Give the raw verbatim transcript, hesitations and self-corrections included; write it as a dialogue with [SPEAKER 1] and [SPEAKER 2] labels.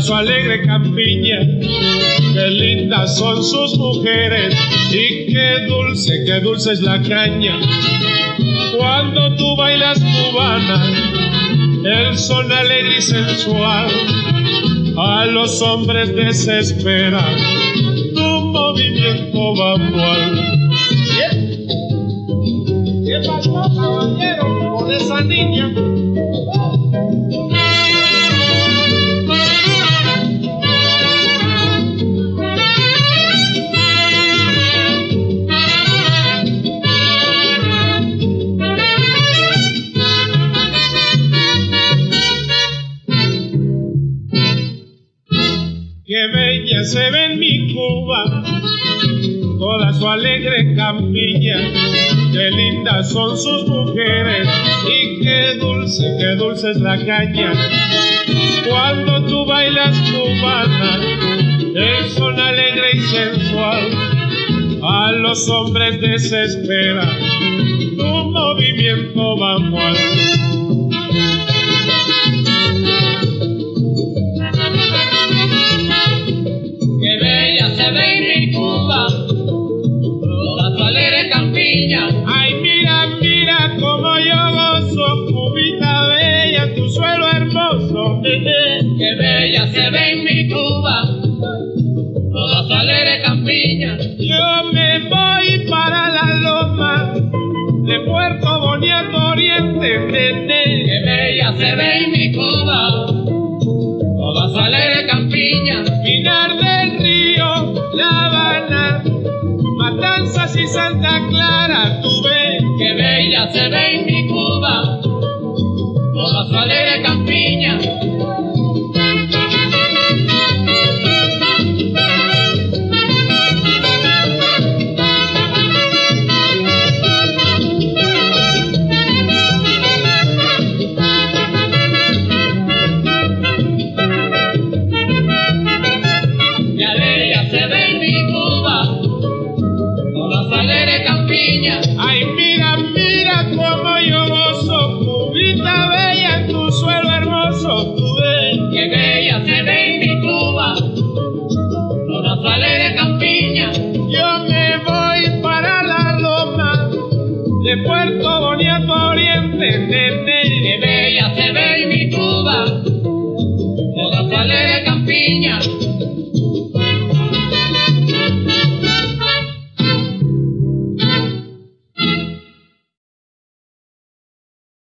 [SPEAKER 1] su alegre campiña. Qué lindas son sus mujeres y qué dulce, qué dulce es la caña. Cuando tú bailas cubana, el son alegre y sensual a los hombres desespera tu movimiento manual. ¿Qué pasó, caballero, con esa niña? Qué bella se ve en mi Cuba, toda su alegre campiña. Qué lindas son sus mujeres y qué dulce, qué dulce es la caña. Cuando tú bailas cubana, el son alegre y sensual a los hombres desespera tu movimiento manual.
[SPEAKER 2] Qué bella se ve en mi Cuba, toda su alegre campiña.
[SPEAKER 1] Ay, mira, mira cómo yo gozo, Cubita bella, tu suelo hermoso.
[SPEAKER 2] Qué bella se ve en mi Cuba, toda su alegre campiña.
[SPEAKER 1] Yo me voy para la loma de Puerto Bonito Oriente, nene.
[SPEAKER 2] Qué bella se ve en mi Cuba, toda su alegre campiña.
[SPEAKER 1] Pinar del Río, La Habana, Matanzas y Santa Clara, tú ves.
[SPEAKER 2] Qué bella se ve en mi Cuba, toda su alegre campiña.
[SPEAKER 1] Ay, mira, mira cómo yo gozo, Cubita bella, tu suelo hermoso, tú ves.
[SPEAKER 2] Qué bella se ve en mi Cuba, toda su alegre campiña.
[SPEAKER 1] Yo me voy para la loma de Puerto Bonito Oriente, nene.
[SPEAKER 2] Qué bella se ve